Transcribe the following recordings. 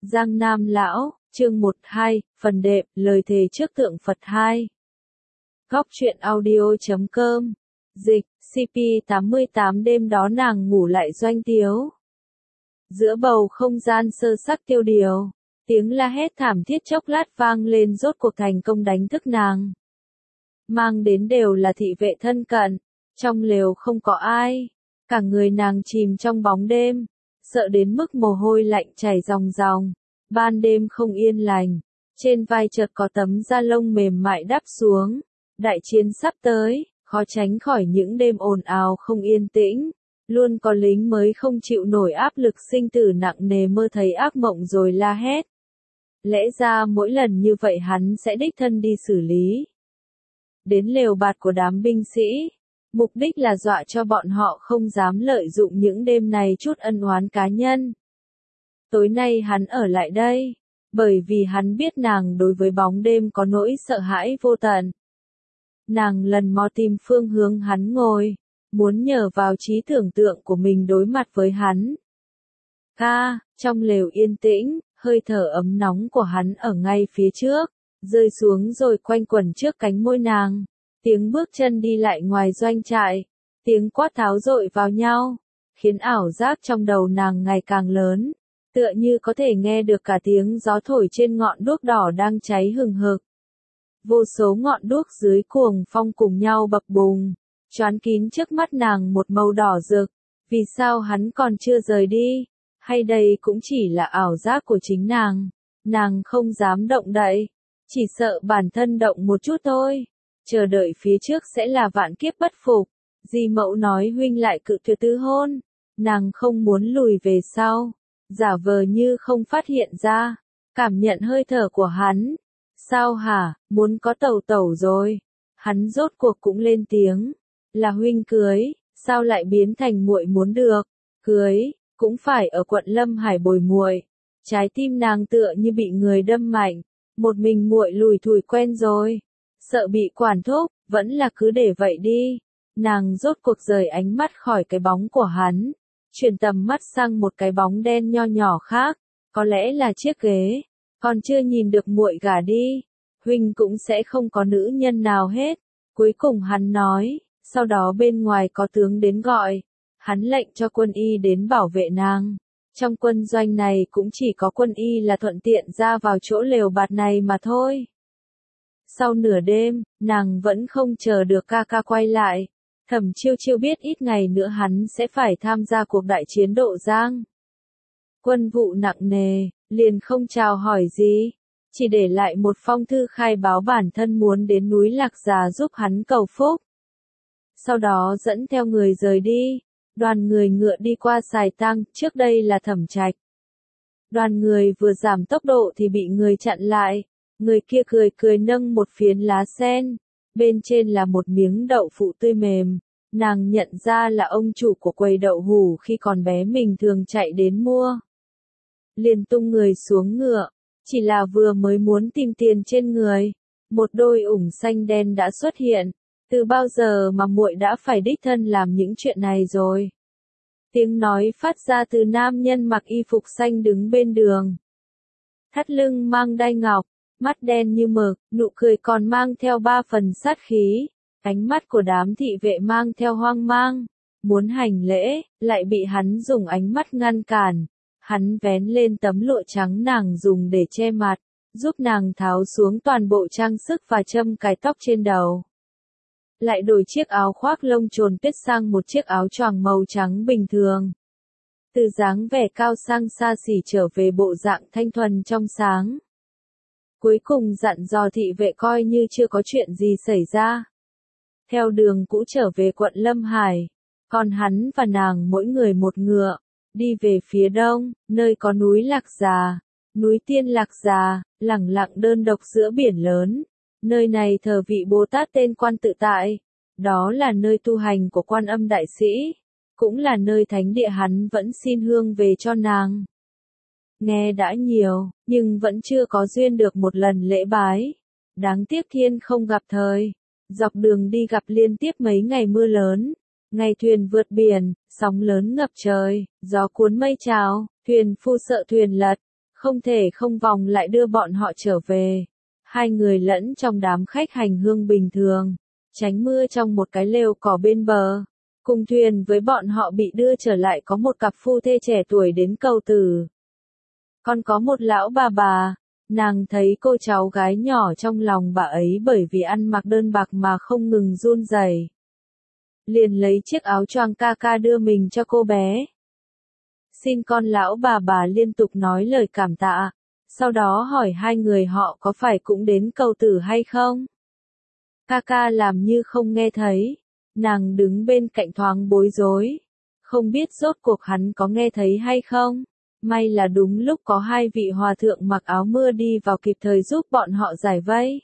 Giang Nam Lão, chương 12, phần đệm, lời thề trước tượng Phật 2. Góc truyện audio.com. Dịch, CP88 đêm đó nàng ngủ lại doanh tiếu. Giữa bầu không gian sơ sắc tiêu điều, tiếng la hét thảm thiết chốc lát vang lên rốt cuộc thành công đánh thức nàng. Mang đến đều là thị vệ thân cận, trong lều không có ai, cả người nàng chìm trong bóng đêm, sợ đến mức mồ hôi lạnh chảy ròng ròng, ban đêm không yên lành, trên vai chợt có tấm da lông mềm mại đắp xuống, đại chiến sắp tới, khó tránh khỏi những đêm ồn ào không yên tĩnh, luôn có lính mới không chịu nổi áp lực sinh tử nặng nề mơ thấy ác mộng rồi la hét. Lẽ ra mỗi lần như vậy hắn sẽ đích thân đi xử lý. Đến lều bạt của đám binh sĩ, mục đích là dọa cho bọn họ không dám lợi dụng những đêm này chút ân oán cá nhân. Tối nay hắn ở lại đây, bởi vì hắn biết nàng đối với bóng đêm có nỗi sợ hãi vô tận. Nàng lần mò tìm phương hướng hắn ngồi, muốn nhờ vào trí tưởng tượng của mình đối mặt với hắn. Trong lều yên tĩnh, hơi thở ấm nóng của hắn ở ngay phía trước, rơi xuống rồi quanh quẩn trước cánh môi nàng. Tiếng bước chân đi lại ngoài doanh trại, tiếng quát tháo dội vào nhau, khiến ảo giác trong đầu nàng ngày càng lớn, tựa như có thể nghe được cả tiếng gió thổi trên ngọn đuốc đỏ đang cháy hừng hực. Vô số ngọn đuốc dưới cuồng phong cùng nhau bập bùng, choán kín trước mắt nàng một màu đỏ rực. Vì sao hắn còn chưa rời đi? Hay đây cũng chỉ là ảo giác của chính nàng? Nàng không dám động đậy, chỉ sợ bản thân động một chút thôi. Chờ đợi phía trước sẽ là vạn kiếp bất phục. Di mẫu nói huynh lại cự tuyệt tứ hôn. Nàng không muốn lùi về sau, giả vờ như không phát hiện ra, cảm nhận hơi thở của hắn. Sao hả, muốn có tẩu tẩu rồi? Hắn rốt cuộc cũng lên tiếng. Là huynh cưới, sao lại biến thành muội muốn được? Cưới, cũng phải ở quận Lâm Hải bồi muội. Trái tim nàng tựa như bị người đâm mạnh, một mình muội lùi thủi quen rồi. Sợ bị quản thúc, vẫn là cứ để vậy đi. Nàng rốt cuộc rời ánh mắt khỏi cái bóng của hắn, chuyển tầm mắt sang một cái bóng đen nho nhỏ khác, có lẽ là chiếc ghế. Còn chưa nhìn được muội gả đi, huynh cũng sẽ không có nữ nhân nào hết. Cuối cùng hắn nói, sau đó bên ngoài có tướng đến gọi, hắn lệnh cho quân y đến bảo vệ nàng. Trong quân doanh này cũng chỉ có quân y là thuận tiện ra vào chỗ lều bạt này mà thôi. Sau nửa đêm, nàng vẫn không chờ được ca ca quay lại. Thẩm Chiêu Chiêu biết ít ngày nữa hắn sẽ phải tham gia cuộc đại chiến Độ Giang. Quân vụ nặng nề, liền không chào hỏi gì, chỉ để lại một phong thư khai báo bản thân muốn đến núi Lạc Già giúp hắn cầu phúc. Sau đó dẫn theo người rời đi, đoàn người ngựa đi qua Sài Tăng, trước đây là Thẩm Trạch. Đoàn người vừa giảm tốc độ thì bị người chặn lại, người kia cười cười nâng một phiến lá sen, bên trên là một miếng đậu phụ tươi mềm. Nàng nhận ra là ông chủ của quầy đậu hủ khi còn bé mình thường chạy đến mua. Liền tung người xuống ngựa, chỉ là vừa mới muốn tìm tiền trên người, một đôi ủng xanh đen đã xuất hiện. Từ bao giờ mà muội đã phải đích thân làm những chuyện này rồi? Tiếng nói phát ra từ nam nhân mặc y phục xanh đứng bên đường. Thắt lưng mang đai ngọc, mắt đen như mực, nụ cười còn mang theo 3 phần sát khí. Ánh mắt của đám thị vệ mang theo hoang mang, muốn hành lễ, lại bị hắn dùng ánh mắt ngăn cản. Hắn vén lên tấm lụa trắng nàng dùng để che mặt, giúp nàng tháo xuống toàn bộ trang sức và châm cài tóc trên đầu. Lại đổi chiếc áo khoác lông trồn tuyết sang một chiếc áo choàng màu trắng bình thường. Từ dáng vẻ cao sang xa xỉ trở về bộ dạng thanh thuần trong sáng. Cuối cùng dặn dò thị vệ coi như chưa có chuyện gì xảy ra. Theo đường cũ trở về quận Lâm Hải, còn hắn và nàng mỗi người một ngựa, đi về phía đông, nơi có núi Lạc Già, núi Tiên Lạc Già, lẳng lặng đơn độc giữa biển lớn. Nơi này thờ vị Bồ Tát tên Quan Tự Tại, đó là nơi tu hành của Quan Âm Đại Sĩ, cũng là nơi thánh địa hắn vẫn xin hương về cho nàng. Nghe đã nhiều, nhưng vẫn chưa có duyên được một lần lễ bái. Đáng tiếc thiên không gặp thời. Dọc đường đi gặp liên tiếp mấy ngày mưa lớn, ngày thuyền vượt biển, sóng lớn ngập trời, gió cuốn mây trào, thuyền phu sợ thuyền lật, không thể không vòng lại đưa bọn họ trở về. Hai người lẫn trong đám khách hành hương bình thường, tránh mưa trong một cái lều cỏ bên bờ. Cùng thuyền với bọn họ bị đưa trở lại có một cặp phu thê trẻ tuổi đến cầu tử. Còn có một lão bà, nàng thấy cô cháu gái nhỏ trong lòng bà ấy bởi vì ăn mặc đơn bạc mà không ngừng run rẩy. Liền lấy chiếc áo choàng ca ca đưa mình cho cô bé. Xin con lão bà liên tục nói lời cảm tạ, sau đó hỏi hai người họ có phải cũng đến cầu tử hay không. Ca ca làm như không nghe thấy, nàng đứng bên cạnh thoáng bối rối, không biết rốt cuộc hắn có nghe thấy hay không. May là đúng lúc có hai vị hòa thượng mặc áo mưa đi vào kịp thời giúp bọn họ giải vây.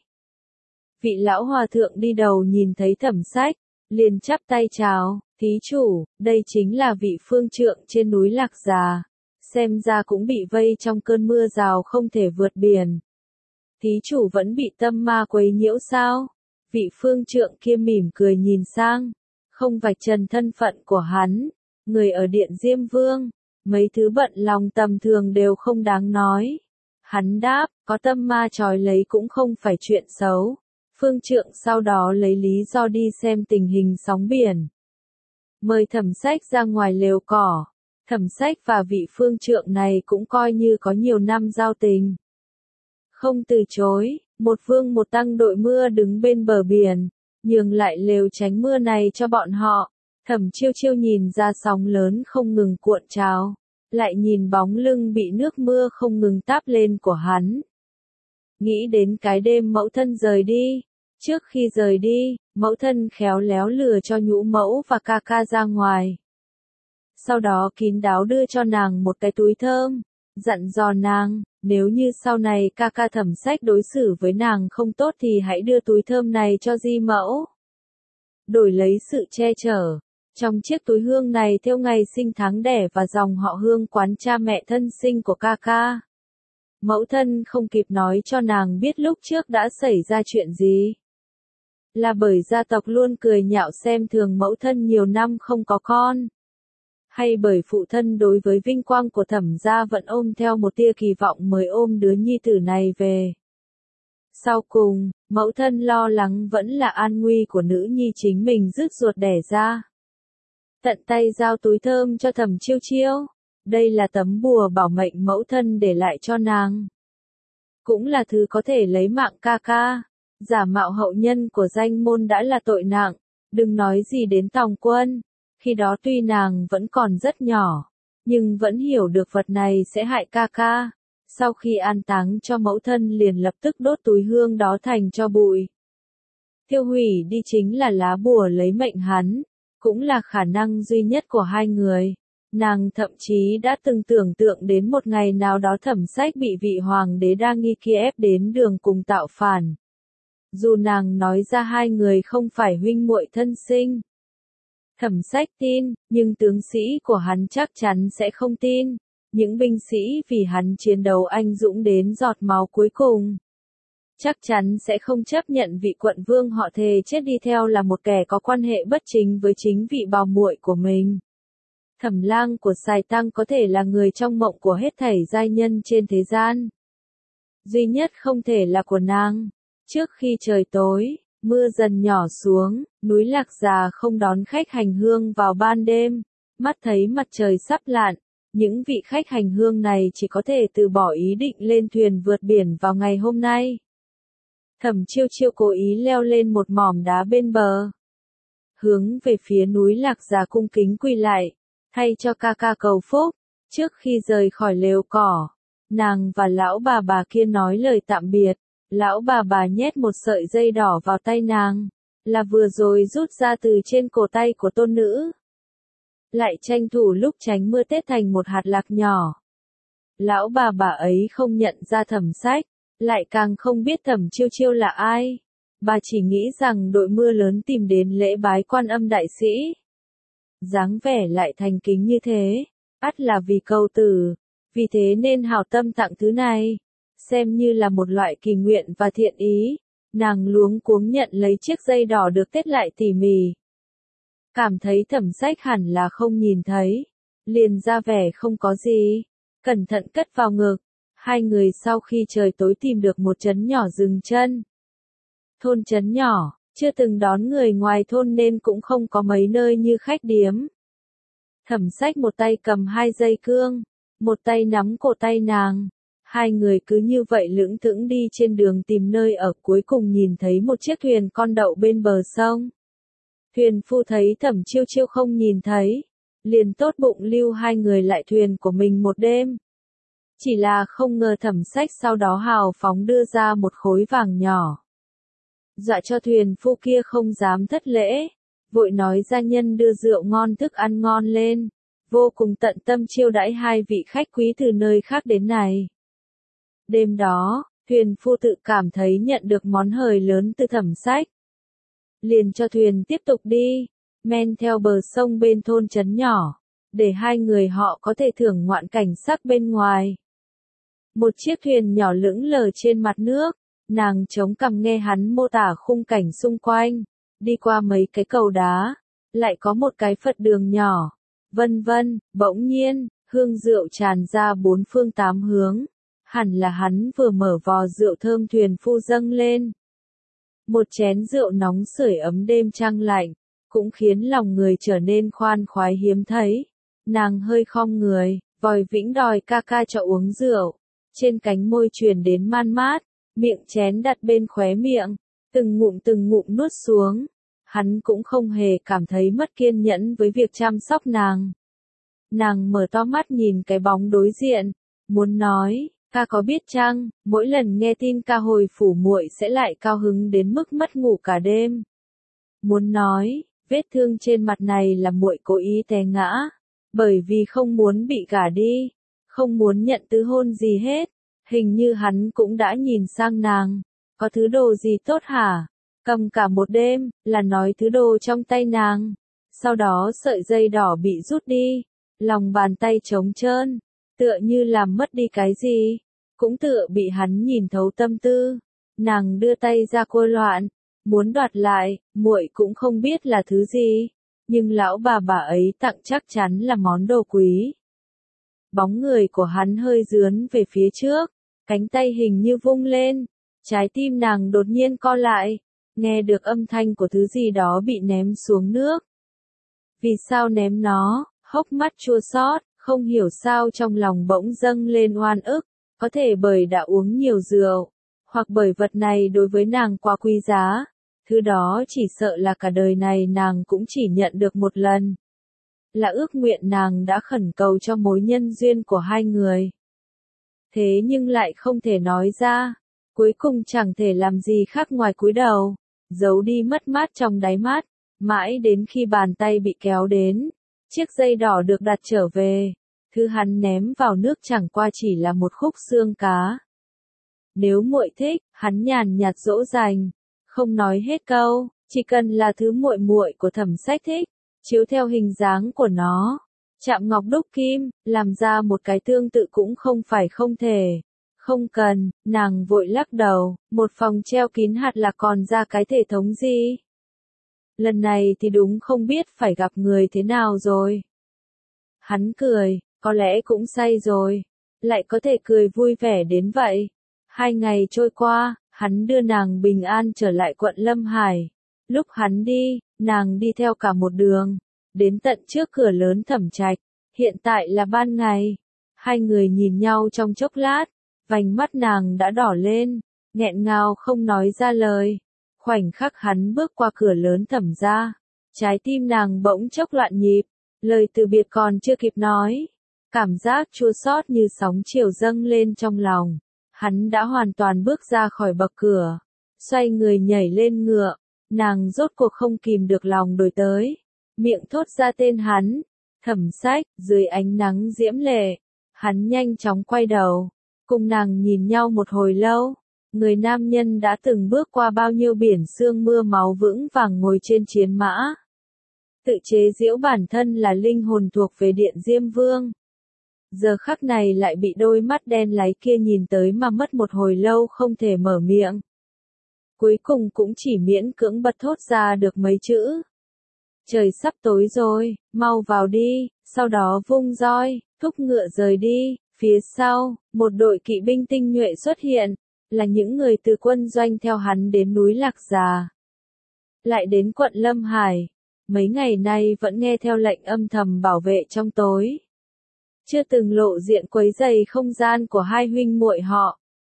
Vị lão hòa thượng đi đầu nhìn thấy Thẩm Sách, liền chắp tay chào, thí chủ, đây chính là vị phương trượng trên núi Lạc Già, xem ra cũng bị vây trong cơn mưa rào không thể vượt biển. Thí chủ vẫn bị tâm ma quấy nhiễu sao? Vị phương trượng kia mỉm cười nhìn sang, không vạch trần thân phận của hắn, người ở điện Diêm Vương, mấy thứ bận lòng tầm thường đều không đáng nói. Hắn đáp, có tâm ma trói lấy cũng không phải chuyện xấu. Phương trượng sau đó lấy lý do đi xem tình hình sóng biển. Mời Thẩm Sách ra ngoài lều cỏ. Thẩm Sách và vị phương trượng này cũng coi như có nhiều năm giao tình. Không từ chối, một vương một tăng đội mưa đứng bên bờ biển, nhường lại lều tránh mưa này cho bọn họ. Thẩm Chiêu Chiêu nhìn ra sóng lớn không ngừng cuộn trào, lại nhìn bóng lưng bị nước mưa không ngừng táp lên của hắn. Nghĩ đến cái đêm mẫu thân rời đi. Trước khi rời đi, mẫu thân khéo léo lừa cho nhũ mẫu và ca ca ra ngoài. Sau đó kín đáo đưa cho nàng một cái túi thơm, dặn dò nàng, nếu như sau này ca ca Thẩm Sách đối xử với nàng không tốt thì hãy đưa túi thơm này cho di mẫu. Đổi lấy sự che chở. Trong chiếc túi hương này theo ngày sinh tháng đẻ và dòng họ Hương quán cha mẹ thân sinh của ca ca. Mẫu thân không kịp nói cho nàng biết lúc trước đã xảy ra chuyện gì. Là bởi gia tộc luôn cười nhạo xem thường mẫu thân nhiều năm không có con. Hay bởi phụ thân đối với vinh quang của Thẩm gia vẫn ôm theo một tia kỳ vọng mới ôm đứa nhi tử này về. Sau cùng, mẫu thân lo lắng vẫn là an nguy của nữ nhi chính mình rứt ruột đẻ ra. Tận tay giao túi thơm cho Thẩm Chiêu Chiêu. Đây là tấm bùa bảo mệnh mẫu thân để lại cho nàng. Cũng là thứ có thể lấy mạng ca ca. Giả mạo hậu nhân của danh môn đã là tội nặng, đừng nói gì đến tòng quân. Khi đó tuy nàng vẫn còn rất nhỏ, nhưng vẫn hiểu được vật này sẽ hại ca ca. Sau khi an táng cho mẫu thân liền lập tức đốt túi hương đó thành tro bụi. Tiêu hủy đi chính là lá bùa lấy mệnh hắn, cũng là khả năng duy nhất của hai người. Nàng thậm chí đã từng tưởng tượng đến một ngày nào đó Thẩm Sách bị vị hoàng đế đa nghi kia ép đến đường cùng tạo phản. Dù nàng nói ra hai người không phải huynh muội thân sinh. Thẩm Sách tin, nhưng tướng sĩ của hắn chắc chắn sẽ không tin. Những binh sĩ vì hắn chiến đấu anh dũng đến giọt máu cuối cùng. Chắc chắn sẽ không chấp nhận vị quận vương họ thề chết đi theo là một kẻ có quan hệ bất chính với chính vị bào muội của mình. Thẩm Lang của Sài Tăng có thể là người trong mộng của hết thảy giai nhân trên thế gian. Duy nhất không thể là của nàng. Trước khi trời tối, mưa dần nhỏ xuống, núi Lạc Già không đón khách hành hương vào ban đêm. Mắt thấy mặt trời sắp lặn, những vị khách hành hương này chỉ có thể từ bỏ ý định lên thuyền vượt biển vào ngày hôm nay. Thẩm Chiêu Chiêu cố ý leo lên một mỏm đá bên bờ. Hướng về phía núi Lạc Già cung kính quỳ lại, thay cho ca ca cầu phúc. Trước khi rời khỏi lều cỏ, nàng và lão bà kia nói lời tạm biệt. Lão bà nhét một sợi dây đỏ vào tay nàng, là vừa rồi rút ra từ trên cổ tay của tôn nữ. Lại tranh thủ lúc tránh mưa tết thành một hạt lạc nhỏ. Lão bà ấy không nhận ra Thẩm Sách, lại càng không biết Thẩm Chiêu Chiêu là ai. Bà chỉ nghĩ rằng đội mưa lớn tìm đến lễ bái Quan Âm đại sĩ. Dáng vẻ lại thành kính như thế, ắt là vì cầu tử, vì thế nên hảo tâm tặng thứ này. Xem như là một loại kỳ nguyện và thiện ý, nàng luống cuống nhận lấy chiếc dây đỏ được tết lại tỉ mỉ. Cảm thấy Thẩm Sách hẳn là không nhìn thấy, liền ra vẻ không có gì, cẩn thận cất vào ngực. Hai người sau khi trời tối tìm được một trấn nhỏ dừng chân. Thôn trấn nhỏ, chưa từng đón người ngoài thôn nên cũng không có mấy nơi như khách điếm. Thẩm Sách một tay cầm 2 dây cương, một tay nắm cổ tay nàng. Hai người cứ như vậy lững thững đi trên đường tìm nơi ở, cuối cùng nhìn thấy một chiếc thuyền con đậu bên bờ sông. Thuyền phu thấy Thẩm Chiêu Chiêu không nhìn thấy, liền tốt bụng lưu hai người lại thuyền của mình một đêm. Chỉ là không ngờ Thẩm Sách sau đó hào phóng đưa ra một khối vàng nhỏ. Dọa cho thuyền phu kia không dám thất lễ, vội nói gia nhân đưa rượu ngon thức ăn ngon lên, vô cùng tận tâm chiêu đãi hai vị khách quý từ nơi khác đến này. Đêm đó, thuyền phu tự cảm thấy nhận được món hời lớn từ Thẩm Sách. Liền cho thuyền tiếp tục đi, men theo bờ sông bên thôn trấn nhỏ, để hai người họ có thể thưởng ngoạn cảnh sắc bên ngoài. Một chiếc thuyền nhỏ lững lờ trên mặt nước, nàng chống cằm nghe hắn mô tả khung cảnh xung quanh, đi qua mấy cái cầu đá, lại có một cái Phật đường nhỏ, vân vân, bỗng nhiên, hương rượu tràn ra bốn phương tám hướng, hẳn là hắn vừa mở vò rượu thơm thuyền phu dâng lên. Một chén rượu nóng sưởi ấm đêm trăng lạnh, cũng khiến lòng người trở nên khoan khoái hiếm thấy. Nàng hơi khom người, vòi vĩnh đòi ca ca cho uống rượu, trên cánh môi truyền đến man mát, miệng chén đặt bên khóe miệng, từng ngụm nuốt xuống. Hắn cũng không hề cảm thấy mất kiên nhẫn với việc chăm sóc nàng. Nàng mở to mắt nhìn cái bóng đối diện, muốn nói, ca có biết chăng, mỗi lần nghe tin ca hồi phủ muội sẽ lại cao hứng đến mức mất ngủ cả đêm. Muốn nói, vết thương trên mặt này là muội cố ý té ngã, bởi vì không muốn bị gả đi, không muốn nhận tứ hôn gì hết. Hình như hắn cũng đã nhìn sang nàng, có thứ đồ gì tốt hả? Cầm cả một đêm, là nói thứ đồ trong tay nàng. Sau đó sợi dây đỏ bị rút đi, lòng bàn tay trống trơn, tựa như làm mất đi cái gì, cũng tựa bị hắn nhìn thấu tâm tư. Nàng đưa tay ra cua loạn, muốn đoạt lại, muội cũng không biết là thứ gì, nhưng lão bà ấy tặng chắc chắn là món đồ quý. Bóng người của hắn hơi dướn về phía trước, cánh tay hình như vung lên, trái tim nàng đột nhiên co lại, nghe được âm thanh của thứ gì đó bị ném xuống nước. Vì sao ném nó? Hốc mắt chua xót, không hiểu sao trong lòng bỗng dâng lên oan ức, có thể bởi đã uống nhiều rượu, hoặc bởi vật này đối với nàng quá quý giá, thứ đó chỉ sợ là cả đời này nàng cũng chỉ nhận được một lần. Là ước nguyện nàng đã khẩn cầu cho mối nhân duyên của hai người. Thế nhưng lại không thể nói ra, cuối cùng chẳng thể làm gì khác ngoài cúi đầu, giấu đi mất mát trong đáy mắt, mãi đến khi bàn tay bị kéo đến, chiếc dây đỏ được đặt trở về, thứ hắn ném vào nước chẳng qua chỉ là một khúc xương cá. Nếu muội thích, hắn nhàn nhạt dỗ dành, không nói hết câu, chỉ cần là thứ muội muội của Thẩm Sách thích, chiếu theo hình dáng của nó, chạm ngọc đúc kim, làm ra một cái tương tự cũng không phải không thể. Không cần, nàng vội lắc đầu, một phòng treo kín hạt là còn ra cái thể thống gì. Lần này thì đúng không biết phải gặp người thế nào rồi. Hắn cười, có lẽ cũng say rồi, lại có thể cười vui vẻ đến vậy. 2 ngày trôi qua, hắn đưa nàng bình an trở lại quận Lâm Hải. Lúc hắn đi, nàng đi theo cả một đường, đến tận trước cửa lớn Thẩm Trạch. Hiện tại là ban ngày. Hai người nhìn nhau trong chốc lát, vành mắt nàng đã đỏ lên, nghẹn ngào không nói ra lời. Khoảnh khắc hắn bước qua cửa lớn Thẩm gia, trái tim nàng bỗng chốc loạn nhịp, lời từ biệt còn chưa kịp nói. Cảm giác chua xót như sóng chiều dâng lên trong lòng. Hắn đã hoàn toàn bước ra khỏi bậc cửa, xoay người nhảy lên ngựa, nàng rốt cuộc không kìm được lòng đuổi tới, miệng thốt ra tên hắn, Thẩm Sách. Dưới ánh nắng diễm lệ, hắn nhanh chóng quay đầu, cùng nàng nhìn nhau một hồi lâu. Người nam nhân đã từng bước qua bao nhiêu biển sương mưa máu vững vàng ngồi trên chiến mã, tự chế giễu bản thân là linh hồn thuộc về Điện Diêm Vương. Giờ khắc này lại bị đôi mắt đen láy kia nhìn tới mà mất một hồi lâu không thể mở miệng. Cuối cùng cũng chỉ miễn cưỡng bật thốt ra được mấy chữ. Trời sắp tối rồi, mau vào đi, sau đó vung roi, thúc ngựa rời đi. Phía sau, một đội kỵ binh tinh nhuệ xuất hiện, là những người từ quân doanh theo hắn đến núi Lạc Già. Lại đến quận Lâm Hải, mấy ngày nay vẫn nghe theo lệnh âm thầm bảo vệ trong tối. Chưa từng lộ diện quấy rầy không gian của hai huynh muội họ.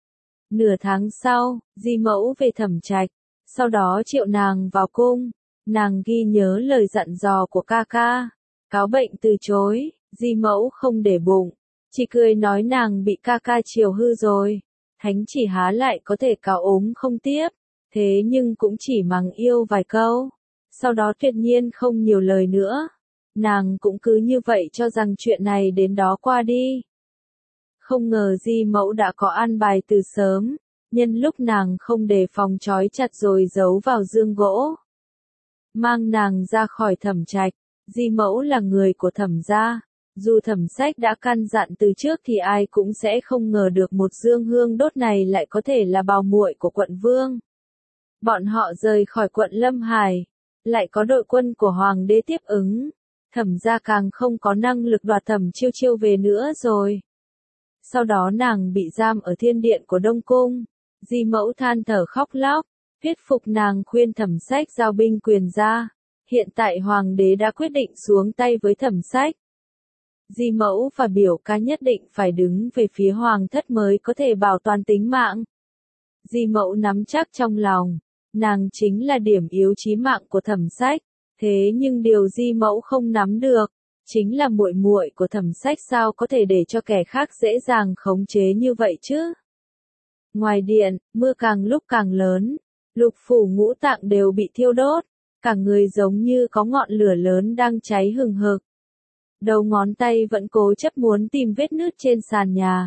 Nửa tháng sau, Di Mẫu về Thẩm Trạch, sau đó triệu nàng vào cung, nàng ghi nhớ lời dặn dò của ca ca, cáo bệnh từ chối, Di Mẫu không để bụng, chỉ cười nói nàng bị ca ca chiều hư rồi, thánh chỉ há lại có thể cáo ốm không tiếp, thế nhưng cũng chỉ mắng yêu vài câu, sau đó tuyệt nhiên không nhiều lời nữa, nàng cũng cứ như vậy cho rằng chuyện này đến đó qua đi. Không ngờ Di Mẫu đã có an bài từ sớm, nhân lúc nàng không đề phòng trói chặt rồi giấu vào dương gỗ. Mang nàng ra khỏi Thẩm Trạch, Di Mẫu là người của Thẩm gia, dù Thẩm Sách đã căn dặn từ trước thì ai cũng sẽ không ngờ được một dương hương đốt này lại có thể là bào muội của quận vương. Bọn họ rời khỏi quận Lâm Hải, lại có đội quân của Hoàng đế tiếp ứng, Thẩm gia càng không có năng lực đoạt Thẩm Chiêu Chiêu về nữa rồi. Sau đó nàng bị giam ở thiên điện của Đông Cung, Di Mẫu than thở khóc lóc, thuyết phục nàng khuyên Thẩm Sách giao binh quyền ra. Hiện tại Hoàng đế đã quyết định xuống tay với Thẩm Sách. Di Mẫu và biểu ca nhất định phải đứng về phía Hoàng thất mới có thể bảo toàn tính mạng. Di Mẫu nắm chắc trong lòng, nàng chính là điểm yếu chí mạng của Thẩm Sách, thế nhưng điều Di Mẫu không nắm được, chính là muội muội của Thẩm Sách sao có thể để cho kẻ khác dễ dàng khống chế như vậy chứ. Ngoài điện, mưa càng lúc càng lớn, lục phủ ngũ tạng đều bị thiêu đốt, cả người giống như có ngọn lửa lớn đang cháy hừng hực. Đầu ngón tay vẫn cố chấp muốn tìm vết nứt trên sàn nhà.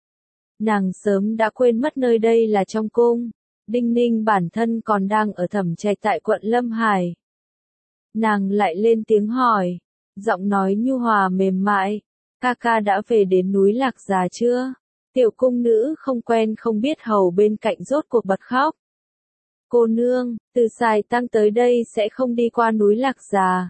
Nàng sớm đã quên mất nơi đây là trong cung, Đinh Ninh bản thân còn đang ở Thẩm Trạch tại quận Lâm Hải. Nàng lại lên tiếng hỏi, giọng nói nhu hòa mềm mại, ca ca đã về đến núi Lạc Già chưa? Tiểu cung nữ không quen không biết hầu bên cạnh rốt cuộc bật khóc. Cô nương, từ Sài Tăng tới đây sẽ không đi qua núi Lạc Già.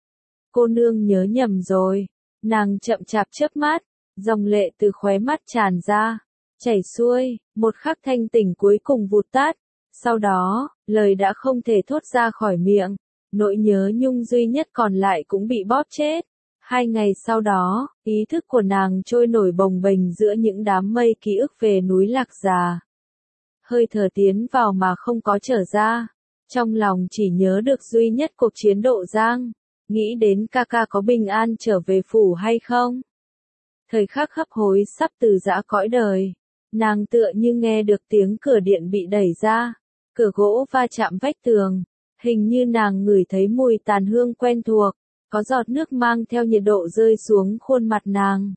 Cô nương nhớ nhầm rồi. Nàng chậm chạp chớp mắt, dòng lệ từ khóe mắt tràn ra, chảy xuôi, một khắc thanh tỉnh cuối cùng vụt tắt. Sau đó, lời đã không thể thốt ra khỏi miệng, nỗi nhớ nhung duy nhất còn lại cũng bị bóp chết. 2 ngày sau đó, ý thức của nàng trôi nổi bồng bềnh giữa những đám mây ký ức về núi Lạc Già. Hơi thở tiến vào mà không có trở ra. Trong lòng chỉ nhớ được duy nhất cuộc chiến Độ Giang. Nghĩ đến ca ca có bình an trở về phủ hay không? Thời khắc hấp hối sắp từ giã cõi đời. Nàng tựa như nghe được tiếng cửa điện bị đẩy ra. Cửa gỗ va chạm vách tường. Hình như nàng ngửi thấy mùi tàn hương quen thuộc. Có giọt nước mang theo nhiệt độ rơi xuống khuôn mặt nàng.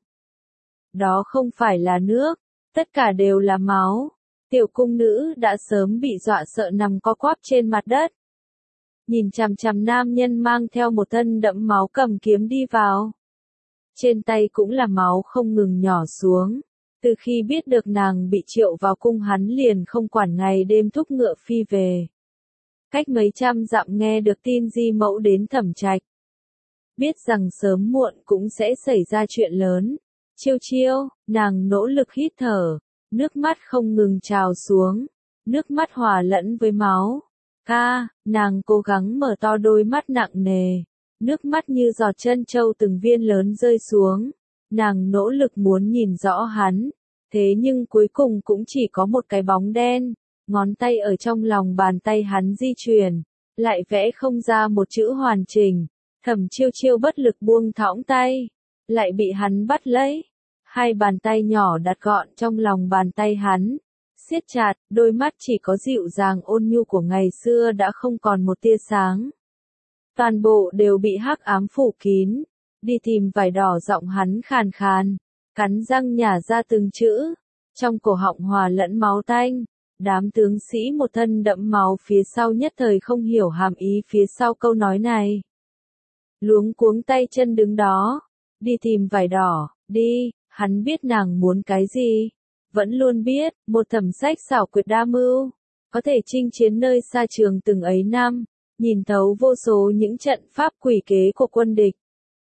Đó không phải là nước. Tất cả đều là máu. Tiểu cung nữ đã sớm bị dọa sợ nằm co quắp trên mặt đất. Nhìn chằm chằm nam nhân mang theo một thân đẫm máu cầm kiếm đi vào. Trên tay cũng là máu không ngừng nhỏ xuống. Từ khi biết được nàng bị triệu vào cung hắn liền không quản ngày đêm thúc ngựa phi về. Cách mấy trăm dặm nghe được tin Di Mẫu đến Thẩm Trạch. Biết rằng sớm muộn cũng sẽ xảy ra chuyện lớn. Chiêu chiêu, nàng nỗ lực hít thở. Nước mắt không ngừng trào xuống. Nước mắt hòa lẫn với máu. Ca, nàng cố gắng mở to đôi mắt nặng nề. Nước mắt như giọt trân châu từng viên lớn rơi xuống. Nàng nỗ lực muốn nhìn rõ hắn. Thế nhưng cuối cùng cũng chỉ có một cái bóng đen. Ngón tay ở trong lòng bàn tay hắn di chuyển. Lại vẽ không ra một chữ hoàn chỉnh. Thẩm Chiêu Chiêu bất lực buông thõng tay. Lại bị hắn bắt lấy. Hai bàn tay nhỏ đặt gọn trong lòng bàn tay hắn. Siết chặt, đôi mắt chỉ có dịu dàng ôn nhu của ngày xưa đã không còn một tia sáng. Toàn bộ đều bị hắc ám phủ kín. Đi tìm vải đỏ giọng hắn khàn khàn. Cắn răng nhả ra từng chữ. Trong cổ họng hòa lẫn máu tanh. Đám tướng sĩ một thân đẫm máu phía sau nhất thời không hiểu hàm ý phía sau câu nói này. Luống cuống tay chân đứng đó. Đi tìm vải đỏ, đi, hắn biết nàng muốn cái gì. Vẫn luôn biết, một Thẩm Sách xảo quyệt đa mưu. Có thể chinh chiến nơi xa trường từng ấy năm. Nhìn thấu vô số những trận pháp quỷ kế của quân địch.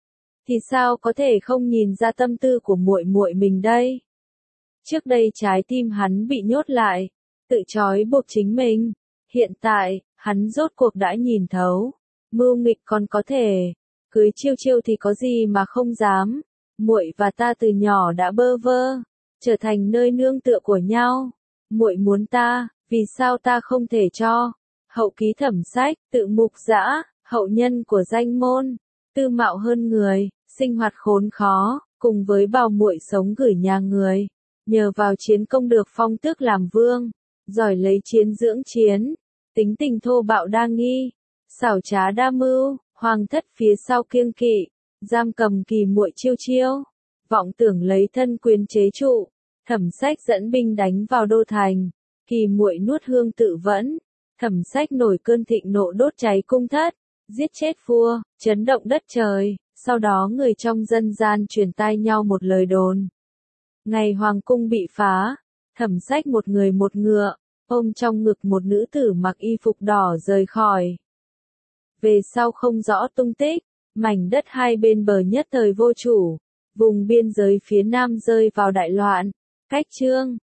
thì sao có thể không nhìn ra tâm tư của muội muội mình đây? Trước đây trái tim hắn bị nhốt lại, tự trói buộc chính mình, hiện tại, hắn rốt cuộc đã nhìn thấu, mưu nghịch còn có thể, cưới Chiêu Chiêu thì có gì mà không dám, muội và ta từ nhỏ đã bơ vơ, trở thành nơi nương tựa của nhau, muội muốn ta, vì sao ta không thể cho? Hậu ký Thẩm Sách, tự mục dã, hậu nhân của danh môn, tư mạo hơn người, sinh hoạt khốn khó, cùng với bào muội sống gửi nhà người, nhờ vào chiến công được phong tước làm vương, giỏi lấy chiến dưỡng chiến, tính tình thô bạo đa nghi, xảo trá đa mưu, hoàng thất phía sau kiêng kỵ, giam cầm kỳ muội Chiêu Chiêu, vọng tưởng lấy thân quyền chế trụ, Thẩm Sách dẫn binh đánh vào đô thành, kỳ muội nuốt hương tự vẫn, Thẩm Sách nổi cơn thịnh nộ đốt cháy cung thất, giết chết vua, chấn động đất trời, sau đó người trong dân gian truyền tai nhau một lời đồn. Ngày hoàng cung bị phá, Thẩm Sách một người một ngựa, ôm trong ngực một nữ tử mặc y phục đỏ rời khỏi. Về sau không rõ tung tích, mảnh đất hai bên bờ nhất thời vô chủ, vùng biên giới phía nam rơi vào đại loạn, cách Trương,